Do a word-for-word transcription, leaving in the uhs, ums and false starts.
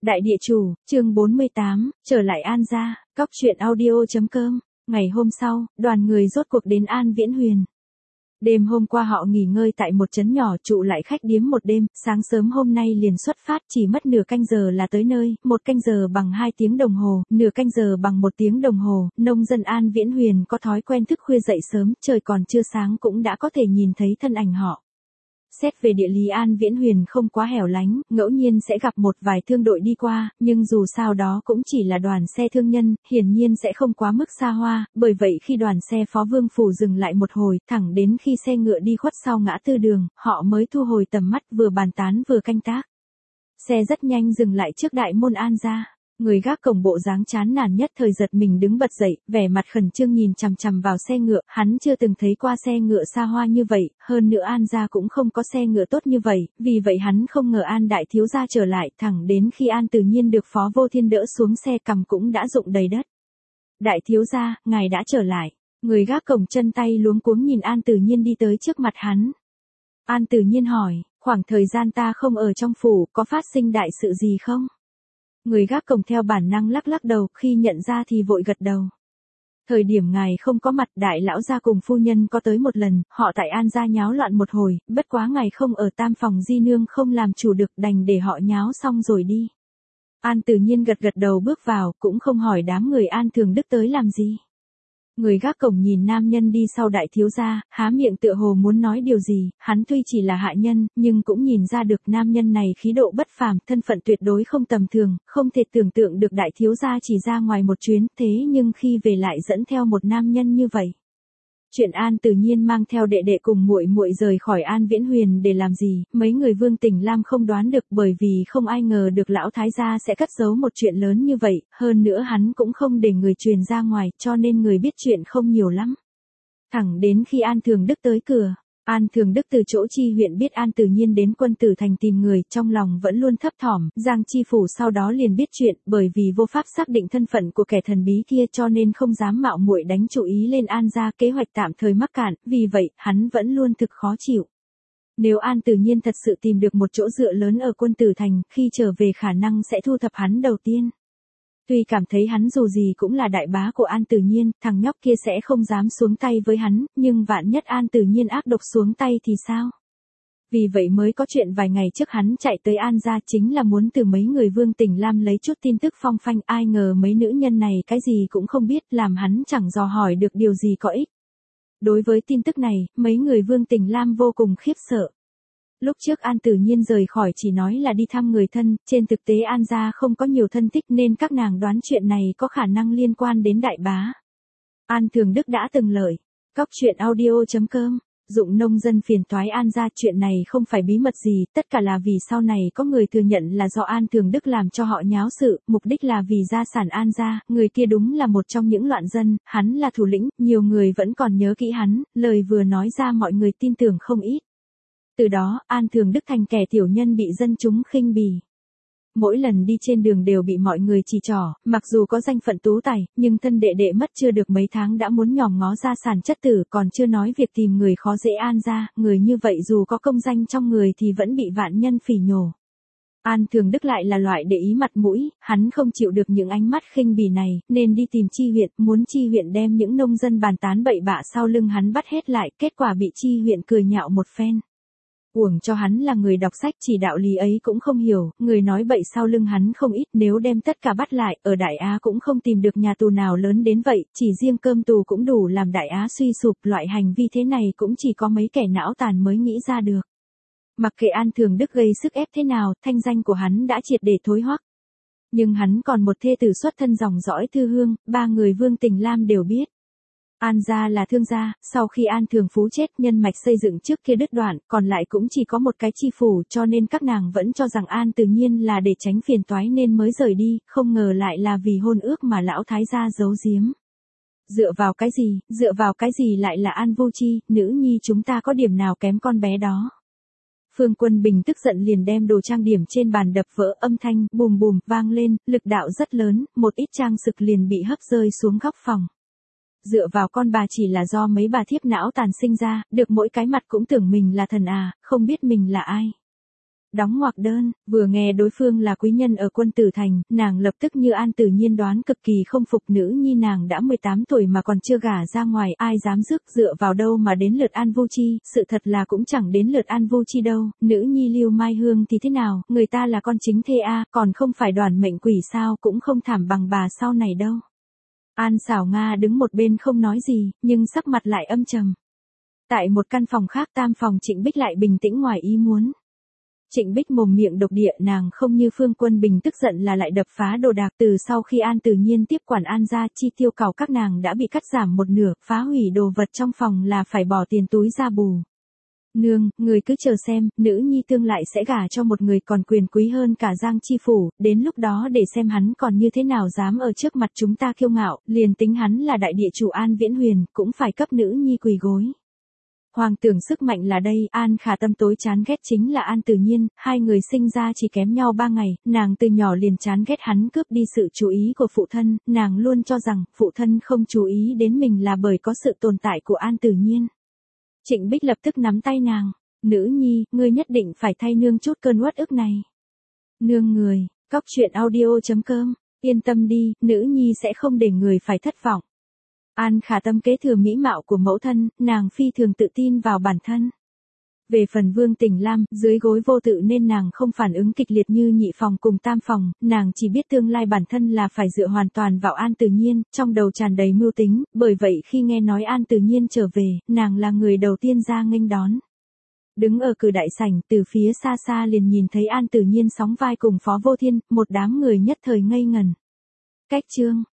Đại địa chủ, chương bốn mươi tám, trở lại An gia, cóc truyện audio.com. Ngày hôm sau, đoàn người rốt cuộc đến An Viễn Huyền. Đêm hôm qua họ nghỉ ngơi tại một trấn nhỏ trụ lại khách điếm một đêm, sáng sớm hôm nay liền xuất phát, chỉ mất nửa canh giờ là tới nơi, một canh giờ bằng hai tiếng đồng hồ, nửa canh giờ bằng một tiếng đồng hồ. Nông dân An Viễn Huyền có thói quen thức khuya dậy sớm, trời còn chưa sáng cũng đã có thể nhìn thấy thân ảnh họ. Xét về địa lý An Viễn Huyền không quá hẻo lánh, ngẫu nhiên sẽ gặp một vài thương đội đi qua, nhưng dù sao đó cũng chỉ là đoàn xe thương nhân, hiển nhiên sẽ không quá mức xa hoa, bởi vậy khi đoàn xe Phó Vương Phủ dừng lại một hồi, thẳng đến khi xe ngựa đi khuất sau ngã tư đường, họ mới thu hồi tầm mắt vừa bàn tán vừa canh tác. Xe rất nhanh dừng lại trước đại môn An gia. Người gác cổng bộ dáng chán nản nhất thời giật mình đứng bật dậy, vẻ mặt khẩn trương nhìn chằm chằm vào xe ngựa, hắn chưa từng thấy qua xe ngựa xa hoa như vậy, hơn nữa An gia cũng không có xe ngựa tốt như vậy, vì vậy hắn không ngờ An đại thiếu gia trở lại, thẳng đến khi An Tử Nhiên được Phó Vô Thiên đỡ xuống xe cằm cũng đã rụng đầy đất. Đại thiếu gia, ngài đã trở lại. Người gác cổng chân tay luống cuống nhìn An Tử Nhiên đi tới trước mặt hắn. An Tử Nhiên hỏi, khoảng thời gian ta không ở trong phủ, có phát sinh đại sự gì không? Người gác cổng theo bản năng lắc lắc đầu, khi nhận ra thì vội gật đầu. Thời điểm ngài không có mặt, đại lão gia cùng phu nhân có tới một lần, họ tại An gia nháo loạn một hồi, bất quá ngài không ở tam phòng di nương không làm chủ được, đành để họ nháo xong rồi đi. An Tử Nhiên gật gật đầu bước vào, cũng không hỏi đám người An Thường Đức tới làm gì. Người gác cổng nhìn nam nhân đi sau đại thiếu gia, há miệng tựa hồ muốn nói điều gì, hắn tuy chỉ là hạ nhân, nhưng cũng nhìn ra được nam nhân này khí độ bất phàm, thân phận tuyệt đối không tầm thường, không thể tưởng tượng được đại thiếu gia chỉ ra ngoài một chuyến, thế nhưng khi về lại dẫn theo một nam nhân như vậy. Chuyện An Tử Nhiên mang theo đệ đệ cùng muội muội rời khỏi An Viễn Huyền để làm gì, mấy người Vương Tỉnh Lam không đoán được, bởi vì không ai ngờ được lão thái gia sẽ cất giấu một chuyện lớn như vậy, hơn nữa hắn cũng không để người truyền ra ngoài, cho nên người biết chuyện không nhiều lắm. Thẳng đến khi An Thường Đức tới cửa, An Thường Đức từ chỗ Chi huyện biết An Tử Nhiên đến Quân Tử Thành tìm người, trong lòng vẫn luôn thấp thỏm, Giang Chi phủ sau đó liền biết chuyện, bởi vì vô pháp xác định thân phận của kẻ thần bí kia cho nên không dám mạo muội đánh chủ ý lên An gia, kế hoạch tạm thời mắc cạn, vì vậy, hắn vẫn luôn thực khó chịu. Nếu An Tử Nhiên thật sự tìm được một chỗ dựa lớn ở Quân Tử Thành, khi trở về khả năng sẽ thu thập hắn đầu tiên. Tuy cảm thấy hắn dù gì cũng là đại bá của An Tử Nhiên, thằng nhóc kia sẽ không dám xuống tay với hắn, nhưng vạn nhất An Tử Nhiên ác độc xuống tay thì sao? Vì vậy mới có chuyện vài ngày trước hắn chạy tới An gia chính là muốn từ mấy người Vương Tỉnh Lam lấy chút tin tức phong phanh, ai ngờ mấy nữ nhân này cái gì cũng không biết, làm hắn chẳng dò hỏi được điều gì có ích. Đối với tin tức này, mấy người Vương Tỉnh Lam vô cùng khiếp sợ. Lúc trước An Tử Nhiên rời khỏi chỉ nói là đi thăm người thân, trên thực tế An gia không có nhiều thân thích nên các nàng đoán chuyện này có khả năng liên quan đến đại bá. An Thường Đức đã từng lời, cóc truyện audio.com, dụng nông dân phiền toái An gia, chuyện này không phải bí mật gì, tất cả là vì sau này có người thừa nhận là do An Thường Đức làm cho họ nháo sự, mục đích là vì gia sản An gia, người kia đúng là một trong những loạn dân, hắn là thủ lĩnh, nhiều người vẫn còn nhớ kỹ hắn, lời vừa nói ra mọi người tin tưởng không ít. Từ đó, An Thường Đức thành kẻ tiểu nhân bị dân chúng khinh bỉ. Mỗi lần đi trên đường đều bị mọi người chỉ trỏ, mặc dù có danh phận tú tài, nhưng thân đệ đệ mất chưa được mấy tháng đã muốn nhòm ngó gia sản chất tử, còn chưa nói việc tìm người khó dễ An gia, người như vậy dù có công danh trong người thì vẫn bị vạn nhân phỉ nhổ. An Thường Đức lại là loại để ý mặt mũi, hắn không chịu được những ánh mắt khinh bỉ này, nên đi tìm Chi huyện, muốn Chi huyện đem những nông dân bàn tán bậy bạ sau lưng hắn bắt hết lại, kết quả bị Chi huyện cười nhạo một phen. Uổng cho hắn là người đọc sách, chỉ đạo lý ấy cũng không hiểu, người nói bậy sau lưng hắn không ít, nếu đem tất cả bắt lại, ở Đại Á cũng không tìm được nhà tù nào lớn đến vậy, chỉ riêng cơm tù cũng đủ làm Đại Á suy sụp, loại hành vi thế này cũng chỉ có mấy kẻ não tàn mới nghĩ ra được. Mặc kệ An Thường Đức gây sức ép thế nào, thanh danh của hắn đã triệt để thối hoắc. Nhưng hắn còn một thê tử xuất thân dòng dõi Thư Hương, ba người Vương Tỉnh Lam đều biết. An gia là thương gia, sau khi An Thường Phú chết nhân mạch xây dựng trước kia đứt đoạn, còn lại cũng chỉ có một cái chi phủ, cho nên các nàng vẫn cho rằng An Tử Nhiên là để tránh phiền toái nên mới rời đi, không ngờ lại là vì hôn ước mà lão thái gia giấu giếm. Dựa vào cái gì, dựa vào cái gì lại là An Vô Chi, nữ nhi chúng ta có điểm nào kém con bé đó. Phương Quân Bình tức giận liền đem đồ trang điểm trên bàn đập vỡ, âm thanh bùm bùm vang lên, lực đạo rất lớn, một ít trang sức liền bị hất rơi xuống góc phòng. Dựa vào con bà chỉ là do mấy bà thiếp não tàn sinh ra, được mỗi cái mặt cũng tưởng mình là thần à, không biết mình là ai. Đóng ngoặc đơn, vừa nghe đối phương là quý nhân ở Quân Tử Thành, nàng lập tức như An Tử Nhiên đoán cực kỳ không phục, nữ nhi nàng đã mười tám tuổi mà còn chưa gả ra ngoài, ai dám rước, dựa vào đâu mà đến lượt An Vô Chi, sự thật là cũng chẳng đến lượt An Vô Chi đâu, nữ nhi Lưu Mai Hương thì thế nào, người ta là con chính thê a, còn không phải đoàn mệnh quỷ sao, cũng không thảm bằng bà sau này đâu. An Xảo Nga đứng một bên không nói gì, nhưng sắc mặt lại âm trầm. Tại một căn phòng khác tam phòng Trịnh Bích lại bình tĩnh ngoài ý muốn. Trịnh Bích mồm miệng độc địa, nàng không như Phương Quân Bình tức giận là lại đập phá đồ đạc, từ sau khi An Tử Nhiên tiếp quản An gia, chi tiêu cào các nàng đã bị cắt giảm một nửa, phá hủy đồ vật trong phòng là phải bỏ tiền túi ra bù. Nương, người cứ chờ xem, nữ nhi tương lại sẽ gả cho một người còn quyền quý hơn cả Giang Chi Phủ, đến lúc đó để xem hắn còn như thế nào dám ở trước mặt chúng ta kiêu ngạo, liền tính hắn là đại địa chủ An Viễn Huyền, cũng phải cấp nữ nhi quỳ gối. Hoàng tưởng sức mạnh là đây, An Khả Tâm tối chán ghét chính là An Tử Nhiên, hai người sinh ra chỉ kém nhau ba ngày, nàng từ nhỏ liền chán ghét hắn cướp đi sự chú ý của phụ thân, nàng luôn cho rằng phụ thân không chú ý đến mình là bởi có sự tồn tại của An Tử Nhiên. Trịnh Bích lập tức nắm tay nàng, nữ nhi, ngươi nhất định phải thay nương chút cơn uất ức này. Nương người, cóc truyện audio chấm com, yên tâm đi, nữ nhi sẽ không để người phải thất vọng. An Khả Tâm kế thừa mỹ mạo của mẫu thân, nàng phi thường tự tin vào bản thân. Về phần Vương Tình Lam, dưới gối vô tự nên nàng không phản ứng kịch liệt như nhị phòng cùng tam phòng, nàng chỉ biết tương lai bản thân là phải dựa hoàn toàn vào An Tử Nhiên, trong đầu tràn đầy mưu tính, bởi vậy khi nghe nói An Tử Nhiên trở về, nàng là người đầu tiên ra nghênh đón. Đứng ở cửa đại sảnh, từ phía xa xa liền nhìn thấy An Tử Nhiên sóng vai cùng Phó Vô Thiên, một đám người nhất thời ngây ngẩn. Cách chương